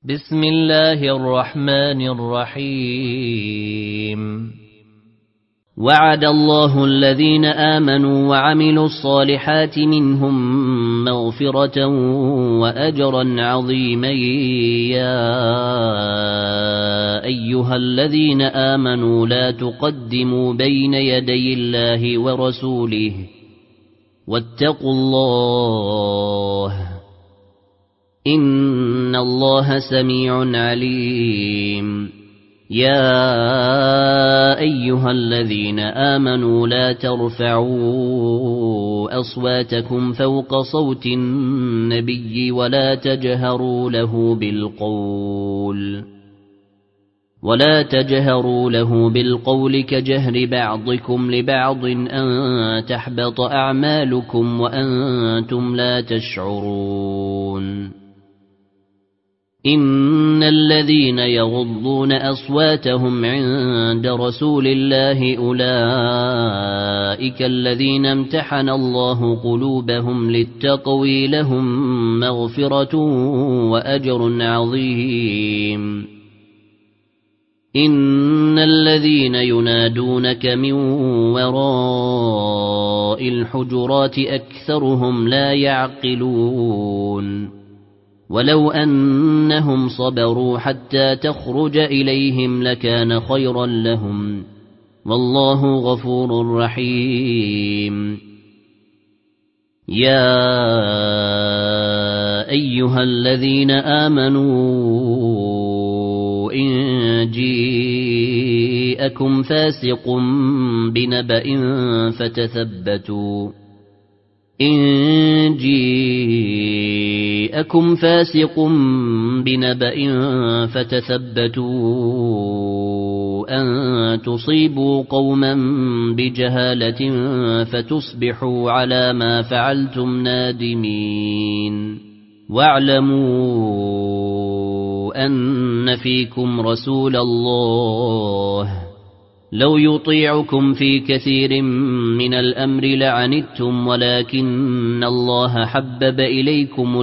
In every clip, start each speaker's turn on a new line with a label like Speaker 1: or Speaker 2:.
Speaker 1: بسم الله الرحمن الرحيم. وعد الله الذين آمنوا وعملوا الصالحات منهم مغفرة وأجرا عظيما. يا أيها الذين آمنوا لا تقدموا بين يدي الله ورسوله واتقوا الله إن الله سميع عليم. يا أيها الذين آمنوا لا ترفعوا أصواتكم فوق صوت النبي ولا تجهروا له بالقول كجهر بعضكم لبعض أن تحبط أعمالكم وأنتم لا تشعرون. إن الذين يغضون أصواتهم عند رسول الله أولئك الذين امتحن الله قلوبهم للتقوى لهم مغفرة وأجر عظيم. إن الذين ينادونك من وراء الحجرات أكثرهم لا يعقلون. ولو أنهم صبروا حتى تخرج إليهم لكان خيرا لهم والله غفور رحيم. يا أيها الذين آمنوا إن جاءكم فاسق بنبأ فتثبتوا أن تصيبوا قوما بجهالة فتصبحوا على ما فعلتم نادمين. واعلموا أن فيكم رسول الله لو يطيعكم في كثير من الأمر لعنتم ولكن الله حبب إليكم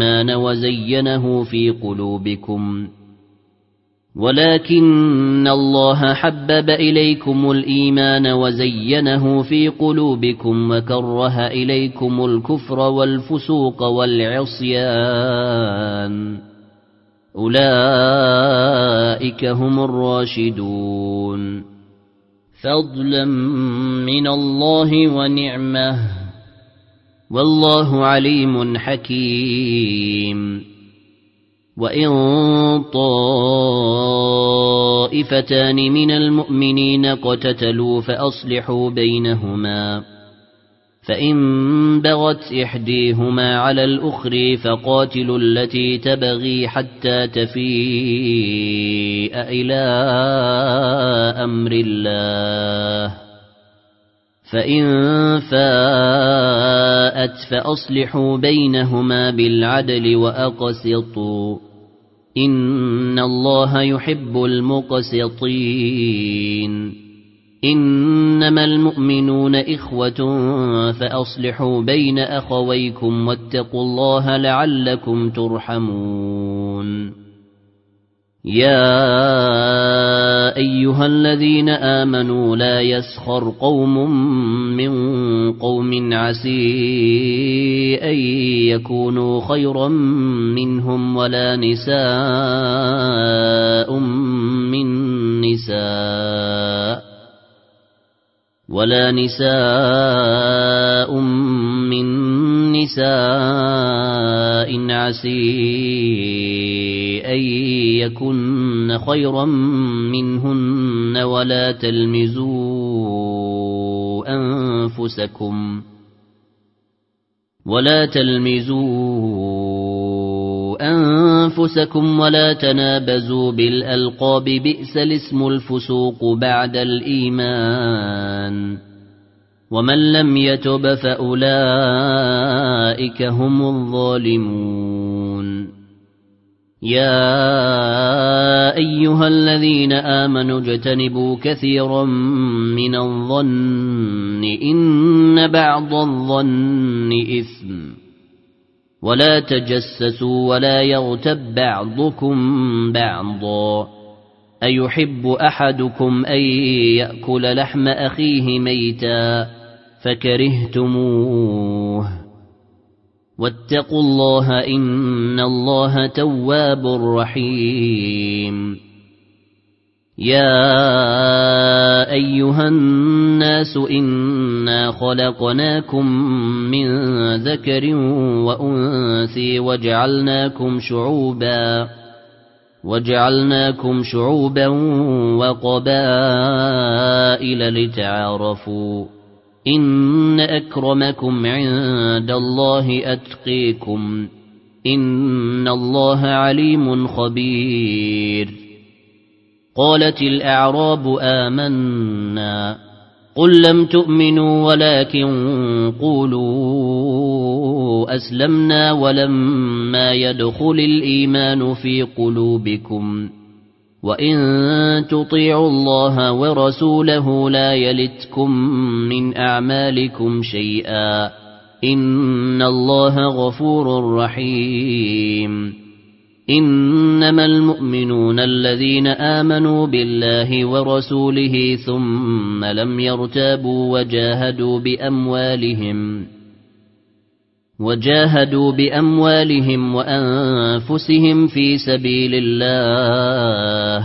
Speaker 1: الإيمان وزينه في قلوبكم وكره إليكم الكفر والفسوق والعصيان أولئك هم الراشدون فضلا من الله ونعمه والله عليم حكيم. وإن طائفتان من المؤمنين اقتتلوا فأصلحوا بينهما فإن بغت إحديهما على الأخرى فقاتلوا التي تبغي حتى تفيء إلى أمر الله فإن فاءت فأصلحوا بينهما بالعدل وأقسطوا إن الله يحب المقسطين. إنما المؤمنون إخوة فأصلحوا بين أخويكم واتقوا الله لعلكم ترحمون. يا أيها الذين آمنوا لا يسخر قوم من قوم عسى أن يكونوا خيرا منهم ولا نساء من نساء عسى أن يكن خيرا منهن ولا تلمزوا أنفسكم ولا تنابزوا بالألقاب بئس الاسم الفسوق بعد الإيمان ومن لم يتب فأولئك هم الظالمون. يا أيها الذين آمنوا اجتنبوا كثيرا من الظن إن بعض الظن إثم ولا تجسسوا ولا يغتب بعضكم بعضا أيحب أحدكم أن يأكل لحم أخيه ميتا فكرهتموه واتقوا الله إن الله تواب رحيم يا أيها الناس إنا خلقناكم من ذكر وأنثى وجعلناكم شعوبا وقبائل لتعارفوا إن أكرمكم عند الله أتقيكم إن الله عليم خبير قالت الأعراب آمنا قل لم تؤمنوا ولكن قولوا أسلمنا ولما يدخل الإيمان في قلوبكم وإن تطيعوا الله ورسوله لا يلتكم من أعمالكم شيئا إن الله غفور رحيم إنما المؤمنون الذين آمنوا بالله ورسوله ثم لم يرتابوا وجاهدوا بأموالهم وأنفسهم في سبيل الله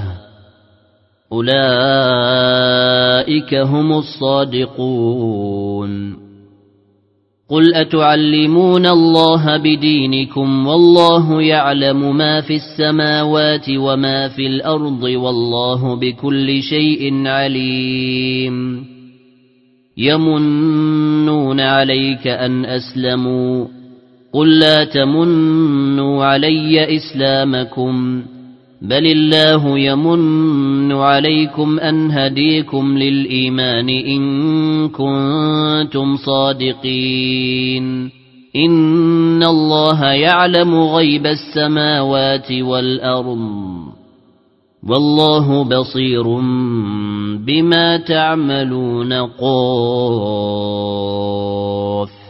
Speaker 1: أولئك هم الصادقون قل أتعلمون الله بدينكم والله يعلم ما في السماوات وما في الأرض والله بكل شيء عليم يمنون عليك أن أسلموا قل لا تمنوا علي إسلامكم بل الله يمن عليكم أن هديكم للإيمان إن كنتم صادقين إن الله يعلم غيب السماوات والأرض والله بصير بما تعملون قاف